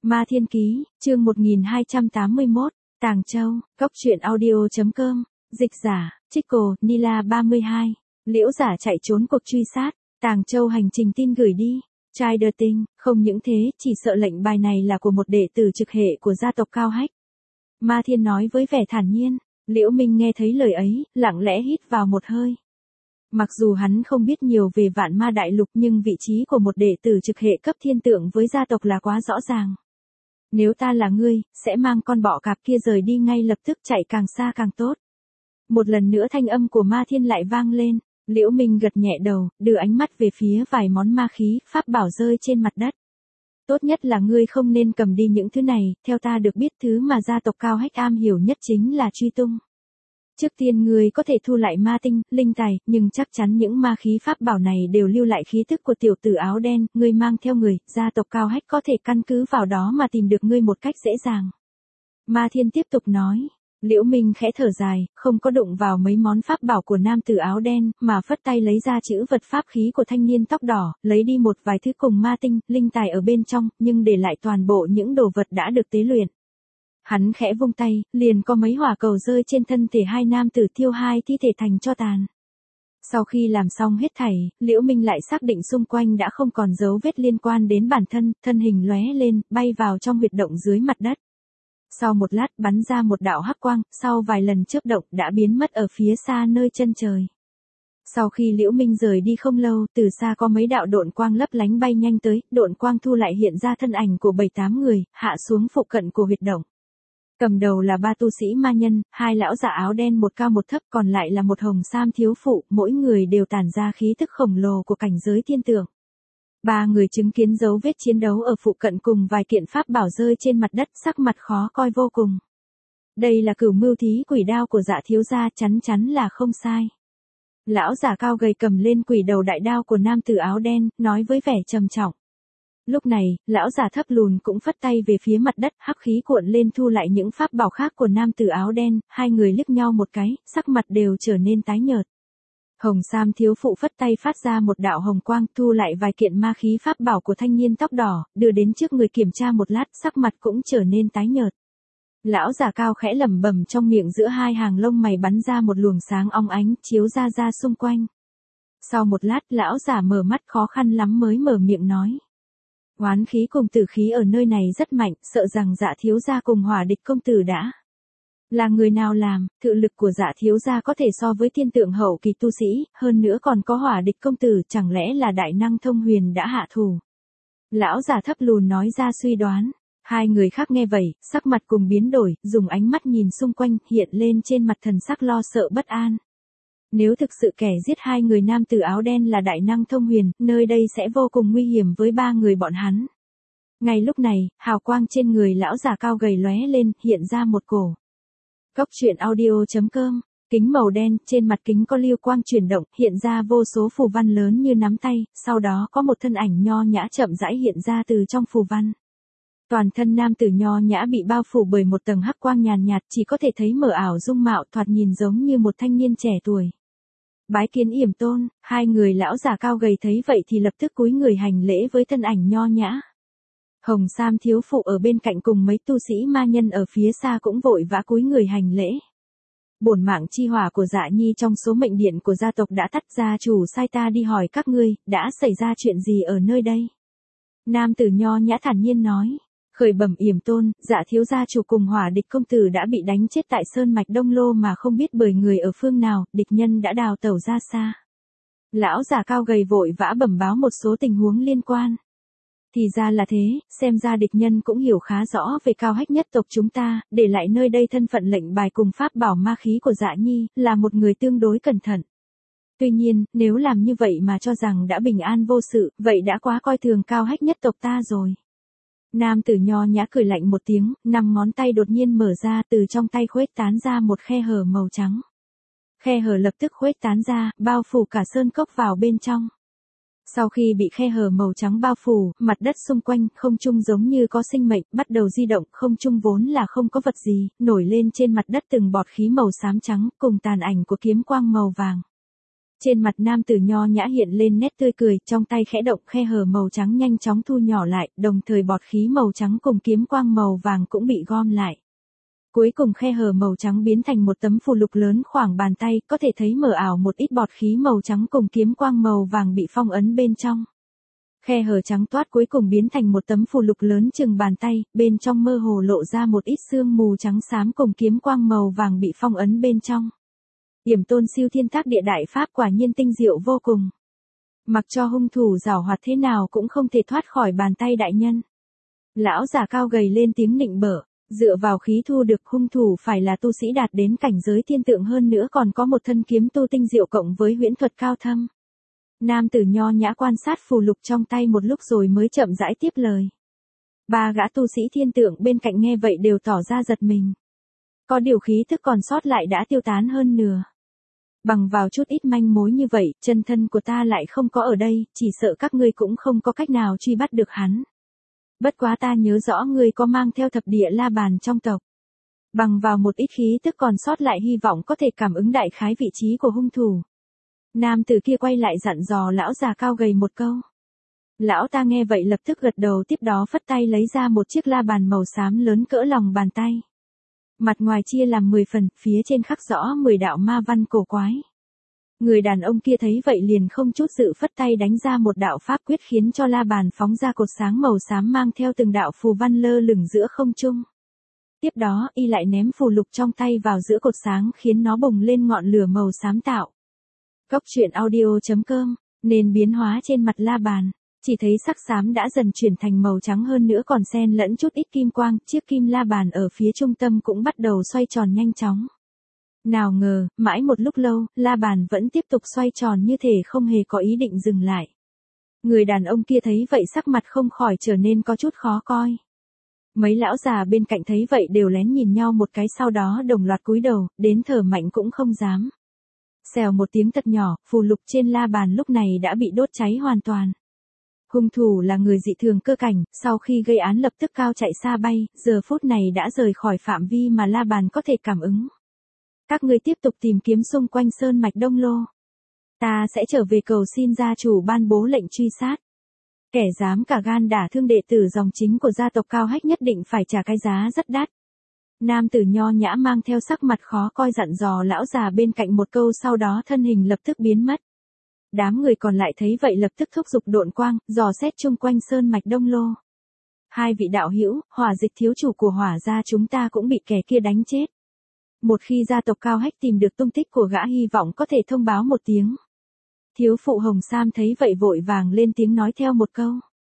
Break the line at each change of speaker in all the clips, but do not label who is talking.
Ma Thiên Ký, chương 1281, Tàng Châu, Cốc truyện audio.com, dịch giả, Chico, Nila 32, Liễu giả chạy trốn cuộc truy sát, Tàng Châu hành trình tin gửi đi, trai đờ tinh, không những thế, chỉ sợ lệnh bài này là của một đệ tử trực hệ của gia tộc Cao Hách. Ma Thiên nói với vẻ thản nhiên, Liễu Minh nghe thấy lời ấy, lặng lẽ hít vào một hơi. Mặc dù hắn không biết nhiều về Vạn Ma Đại Lục nhưng vị trí của một đệ tử trực hệ cấp thiên tượng với gia tộc là quá rõ ràng. Nếu ta là ngươi, sẽ mang con bọ cạp kia rời đi ngay lập tức, chạy càng xa càng tốt. Một lần nữa thanh âm của Ma Thiên lại vang lên, Liễu Minh gật nhẹ đầu, đưa ánh mắt về phía vài món ma khí, pháp bảo rơi trên mặt đất. Tốt nhất là ngươi không nên cầm đi những thứ này, theo ta được biết thứ mà gia tộc Cao Hách am hiểu nhất chính là truy tung. Trước tiên ngươi có thể thu lại ma tinh, linh tài, nhưng chắc chắn những ma khí pháp bảo này đều lưu lại khí tức của tiểu tử áo đen, ngươi mang theo người, gia tộc Cao Hách có thể căn cứ vào đó mà tìm được ngươi một cách dễ dàng. Ma Thiên tiếp tục nói. Liễu Minh khẽ thở dài, không có đụng vào mấy món pháp bảo của nam tử áo đen, mà phất tay lấy ra chữ vật pháp khí của thanh niên tóc đỏ, lấy đi một vài thứ cùng ma tinh, linh tài ở bên trong, nhưng để lại toàn bộ những đồ vật đã được tế luyện. Hắn khẽ vung tay, liền có mấy hỏa cầu rơi trên thân thể hai nam tử, thiêu hai thi thể thành tro tàn. Sau khi làm xong hết thảy, Liễu Minh lại xác định xung quanh đã không còn dấu vết liên quan đến bản thân, thân hình lóe lên, bay vào trong huyệt động dưới mặt đất. Sau một lát bắn ra một đạo hắc quang, sau vài lần chớp động đã biến mất ở phía xa nơi chân trời. Sau khi Liễu Minh rời đi không lâu, từ xa có mấy đạo độn quang lấp lánh bay nhanh tới, độn quang thu lại hiện ra thân ảnh của 7-8 người, hạ xuống phụ cận của huyệt động. Cầm đầu là 3 tu sĩ ma nhân, 2 lão giả áo đen một cao một thấp, còn lại là một hồng sam thiếu phụ, mỗi người đều tản ra khí tức khổng lồ của cảnh giới thiên tượng. 3 người chứng kiến dấu vết chiến đấu ở phụ cận cùng vài kiện pháp bảo rơi trên mặt đất, sắc mặt khó coi vô cùng. Đây là cửu mưu thí quỷ đao của Dạ thiếu gia, chắn chắn là không sai. Lão giả cao gầy cầm lên quỷ đầu đại đao của nam tử áo đen, nói với vẻ trầm trọng. Lúc này, lão giả thấp lùn cũng phất tay về phía mặt đất, hắc khí cuộn lên thu lại những pháp bảo khác của nam tử áo đen, hai người liếc nhau một cái, sắc mặt đều trở nên tái nhợt. Hồng sam thiếu phụ phất tay phát ra một đạo hồng quang, thu lại vài kiện ma khí pháp bảo của thanh niên tóc đỏ, đưa đến trước người kiểm tra một lát, sắc mặt cũng trở nên tái nhợt. Lão giả cao khẽ lẩm bẩm trong miệng, giữa hai hàng lông mày bắn ra một luồng sáng óng ánh, chiếu ra xung quanh. Sau một lát, lão giả mở mắt, khó khăn lắm mới mở miệng nói. Oán khí cùng tử khí ở nơi này rất mạnh, sợ rằng Dạ thiếu gia cùng Hỏa Địch công tử đã là người nào làm, thực lực của Dạ thiếu gia có thể so với thiên tượng hậu kỳ tu sĩ, hơn nữa còn có Hỏa Địch công tử, chẳng lẽ là đại năng thông huyền đã hạ thủ. Lão giả thấp lùn nói ra suy đoán. Hai người khác nghe vậy, sắc mặt cùng biến đổi, dùng ánh mắt nhìn xung quanh, hiện lên trên mặt thần sắc lo sợ bất an. Nếu thực sự kẻ giết hai người nam tử áo đen là đại năng thông huyền, nơi đây sẽ vô cùng nguy hiểm với 3 người bọn hắn. Ngay lúc này, hào quang trên người lão giả cao gầy lóe lên, hiện ra một cổ. Cốc truyện audio.com, kính màu đen, trên mặt kính có lưu quang chuyển động, hiện ra vô số phù văn lớn như nắm tay, sau đó có một thân ảnh nho nhã chậm rãi hiện ra từ trong phù văn. Toàn thân nam tử nho nhã bị bao phủ bởi một tầng hắc quang nhàn nhạt, chỉ có thể thấy mờ ảo dung mạo, thoạt nhìn giống như một thanh niên trẻ tuổi. Bái kiến yểm tôn, hai người lão giả cao gầy thấy vậy thì lập tức cúi người hành lễ với thân ảnh nho nhã. Hồng sam thiếu phụ ở bên cạnh cùng mấy tu sĩ ma nhân ở phía xa cũng vội vã cúi người hành lễ. Bổn mạng chi hỏa của Dạ nhi trong số mệnh điện của gia tộc đã tắt, gia chủ sai ta đi hỏi các ngươi, đã xảy ra chuyện gì ở nơi đây? Nam tử nho nhã thản nhiên nói. Khởi bẩm yểm tôn, Dạ thiếu gia chủ cùng Hỏa Địch công tử đã bị đánh chết tại Sơn Mạch Đông Lô mà không biết bởi người ở phương nào, địch nhân đã đào tẩu ra xa. Lão giả cao gầy vội vã bẩm báo một số tình huống liên quan. Thì ra là thế, xem ra địch nhân cũng hiểu khá rõ về Cao Hách nhất tộc chúng ta, để lại nơi đây thân phận lệnh bài cùng pháp bảo ma khí của Dạ nhi, là một người tương đối cẩn thận. Tuy nhiên, nếu làm như vậy mà cho rằng đã bình an vô sự, vậy đã quá coi thường Cao Hách nhất tộc ta rồi. Nam tử nho nhã cười lạnh một tiếng, 5 ngón tay đột nhiên mở ra, từ trong tay khuếch tán ra một khe hở màu trắng. Khe hở lập tức khuếch tán ra, bao phủ cả sơn cốc vào bên trong. Sau khi bị khe hở màu trắng bao phủ, mặt đất xung quanh, không trung giống như có sinh mệnh, bắt đầu di động, không trung vốn là không có vật gì, nổi lên trên mặt đất từng bọt khí màu xám trắng, cùng tàn ảnh của kiếm quang màu vàng. Trên mặt nam tử nho nhã hiện lên nét tươi cười, trong tay khẽ động, khe hở màu trắng nhanh chóng thu nhỏ lại, đồng thời bọt khí màu trắng cùng kiếm quang màu vàng cũng bị gom lại. Cuối cùng khe hở màu trắng biến thành một tấm phù lục lớn khoảng bàn tay, có thể thấy mờ ảo một ít bọt khí màu trắng cùng kiếm quang màu vàng bị phong ấn bên trong. Khe hở trắng toát cuối cùng biến thành một tấm phù lục lớn chừng bàn tay, bên trong mơ hồ lộ ra một ít sương mù trắng xám cùng kiếm quang màu vàng bị phong ấn bên trong. Yểm Tôn Siêu Thiên Tác Địa Đại Pháp quả nhiên tinh diệu vô cùng. Mặc cho hung thủ giảo hoạt thế nào cũng không thể thoát khỏi bàn tay đại nhân. Lão già cao gầy lên tiếng nịnh bợ, dựa vào khí thu được hung thủ phải là tu sĩ đạt đến cảnh giới thiên tượng hơn nữa còn có một thân kiếm tu tinh diệu cộng với huyễn thuật cao thâm. Nam tử nho nhã quan sát phù lục trong tay một lúc rồi mới chậm rãi tiếp lời. Ba gã tu sĩ thiên tượng bên cạnh nghe vậy đều tỏ ra giật mình. Có điều khí thức còn sót lại đã tiêu tán hơn nửa. Bằng vào chút ít manh mối như vậy, chân thân của ta lại không có ở đây, chỉ sợ các ngươi cũng không có cách nào truy bắt được hắn. Bất quá ta nhớ rõ ngươi có mang theo thập địa la bàn trong tộc. Bằng vào một ít khí tức còn sót lại hy vọng có thể cảm ứng đại khái vị trí của hung thủ. Nam tử kia quay lại dặn dò lão già cao gầy một câu. Lão ta nghe vậy lập tức gật đầu, tiếp đó phất tay lấy ra một chiếc la bàn màu xám lớn cỡ lòng bàn tay. Mặt ngoài chia làm 10 phần, phía trên khắc rõ 10 đạo ma văn cổ quái. Người đàn ông kia thấy vậy liền không chút dự phất tay đánh ra một đạo pháp quyết khiến cho la bàn phóng ra cột sáng màu xám mang theo từng đạo phù văn lơ lửng giữa không trung. Tiếp đó y lại ném phù lục trong tay vào giữa cột sáng khiến nó bùng lên ngọn lửa màu xám tạo. Góc truyện audio.com, nên biến hóa trên mặt la bàn. Chỉ thấy sắc xám đã dần chuyển thành màu trắng hơn nữa còn xen lẫn chút ít kim quang, chiếc kim la bàn ở phía trung tâm cũng bắt đầu xoay tròn nhanh chóng. Nào ngờ, mãi một lúc lâu, la bàn vẫn tiếp tục xoay tròn như thể không hề có ý định dừng lại. Người đàn ông kia thấy vậy sắc mặt không khỏi trở nên có chút khó coi. Mấy lão già bên cạnh thấy vậy đều lén nhìn nhau một cái, sau đó đồng loạt cúi đầu, đến thở mạnh cũng không dám. Xèo một tiếng thật nhỏ, phù lục trên la bàn lúc này đã bị đốt cháy hoàn toàn. Hung thủ là người dị thường cơ cảnh, sau khi gây án lập tức cao chạy xa bay, giờ phút này đã rời khỏi phạm vi mà la bàn có thể cảm ứng. Các ngươi tiếp tục tìm kiếm xung quanh sơn mạch Đông Lô. Ta sẽ trở về cầu xin gia chủ ban bố lệnh truy sát. Kẻ dám cả gan đả thương đệ tử dòng chính của gia tộc Cao Hách nhất định phải trả cái giá rất đắt. Nam tử nho nhã mang theo sắc mặt khó coi dặn dò lão già bên cạnh một câu, sau đó thân hình lập tức biến mất. Đám người còn lại thấy vậy lập tức thúc giục độn quang, dò xét chung quanh sơn mạch Đông Lô. Hai vị đạo hữu, Hỏa Dịch thiếu chủ của Hỏa gia chúng ta cũng bị kẻ kia đánh chết. Một khi gia tộc Cao Hách tìm được tung tích của gã hy vọng có thể thông báo một tiếng. Thiếu phụ Hồng Sam thấy vậy vội vàng lên tiếng nói theo một câu.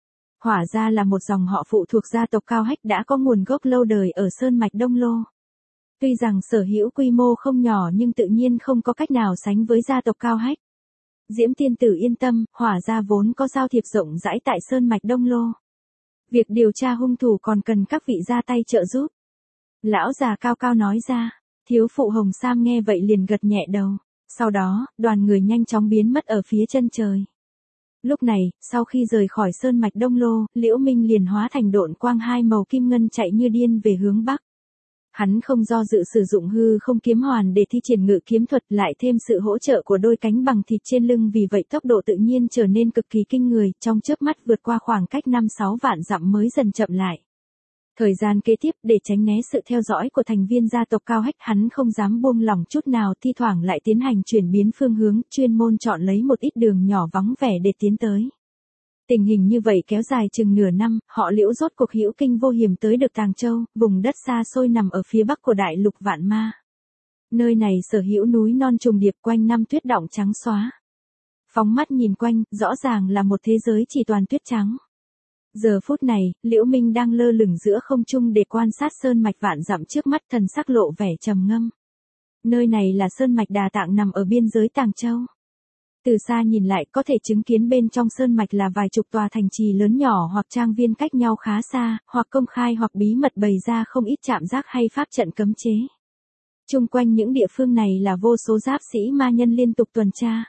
Hỏa gia là một dòng họ phụ thuộc gia tộc Cao Hách đã có nguồn gốc lâu đời ở sơn mạch Đông Lô. Tuy rằng sở hữu quy mô không nhỏ nhưng tự nhiên không có cách nào sánh với gia tộc Cao Hách. Diễm tiên tử yên tâm, Hỏa gia vốn có giao thiệp rộng rãi tại sơn mạch Đông Lô. Việc điều tra hung thủ còn cần các vị ra tay trợ giúp. Lão già cao cao nói ra, thiếu phụ Hồng Sam nghe vậy liền gật nhẹ đầu. Sau đó, đoàn người nhanh chóng biến mất ở phía chân trời. Lúc này, sau khi rời khỏi sơn mạch Đông Lô, Liễu Minh liền hóa thành độn quang hai màu kim ngân chạy như điên về hướng bắc. Hắn không do dự sử dụng hư không kiếm hoàn để thi triển ngự kiếm thuật, lại thêm sự hỗ trợ của đôi cánh bằng thịt trên lưng, vì vậy tốc độ tự nhiên trở nên cực kỳ kinh người, trong chớp mắt vượt qua khoảng cách 5-6 vạn dặm mới dần chậm lại. Thời gian kế tiếp, để tránh né sự theo dõi của thành viên gia tộc Cao Hách, hắn không dám buông lỏng chút nào, thi thoảng lại tiến hành chuyển biến phương hướng, chuyên môn chọn lấy một ít đường nhỏ vắng vẻ để tiến tới. Tình hình như vậy kéo dài chừng nửa năm, họ Liễu rốt cuộc hữu kinh vô hiểm tới được Tàng Châu, vùng đất xa xôi nằm ở phía bắc của đại lục Vạn Ma. Nơi này sở hữu núi non trùng điệp, quanh năm tuyết đọng trắng xóa. Phóng mắt nhìn quanh, rõ ràng là một thế giới chỉ toàn tuyết trắng. Giờ phút này, Liễu Minh đang lơ lửng giữa không trung để quan sát sơn mạch vạn dặm trước mắt, thần sắc lộ vẻ trầm ngâm. Nơi này là sơn mạch Đà Tạng nằm ở biên giới Tàng Châu. Từ xa nhìn lại có thể chứng kiến bên trong sơn mạch là vài chục tòa thành trì lớn nhỏ hoặc trang viên cách nhau khá xa, hoặc công khai hoặc bí mật bày ra không ít trạm gác hay pháp trận cấm chế. Chung quanh những địa phương này là vô số giáp sĩ ma nhân liên tục tuần tra.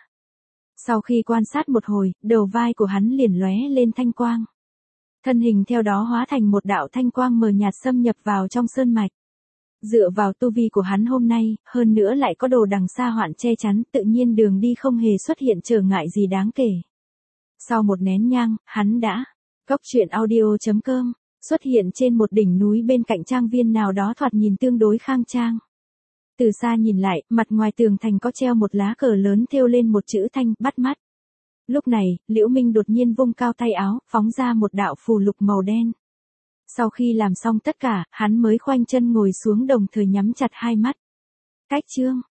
Sau khi quan sát một hồi, đầu vai của hắn liền lóe lên thanh quang. Thân hình theo đó hóa thành một đạo thanh quang mờ nhạt xâm nhập vào trong sơn mạch. Dựa vào tu vi của hắn hôm nay, hơn nữa lại có đồ đằng sa hoạn che chắn, tự nhiên đường đi không hề xuất hiện trở ngại gì đáng kể. Sau một nén nhang, hắn đã Cốc truyện audio.com xuất hiện trên một đỉnh núi bên cạnh trang viên nào đó thoạt nhìn tương đối khang trang. Từ xa nhìn lại, mặt ngoài tường thành có treo một lá cờ lớn thêu lên một chữ Thanh, bắt mắt. Lúc này, Liễu Minh đột nhiên vung cao tay áo, phóng ra một đạo phù lục màu đen. Sau khi làm xong tất cả, hắn mới khoanh chân ngồi xuống đồng thời nhắm chặt hai mắt. Cách chương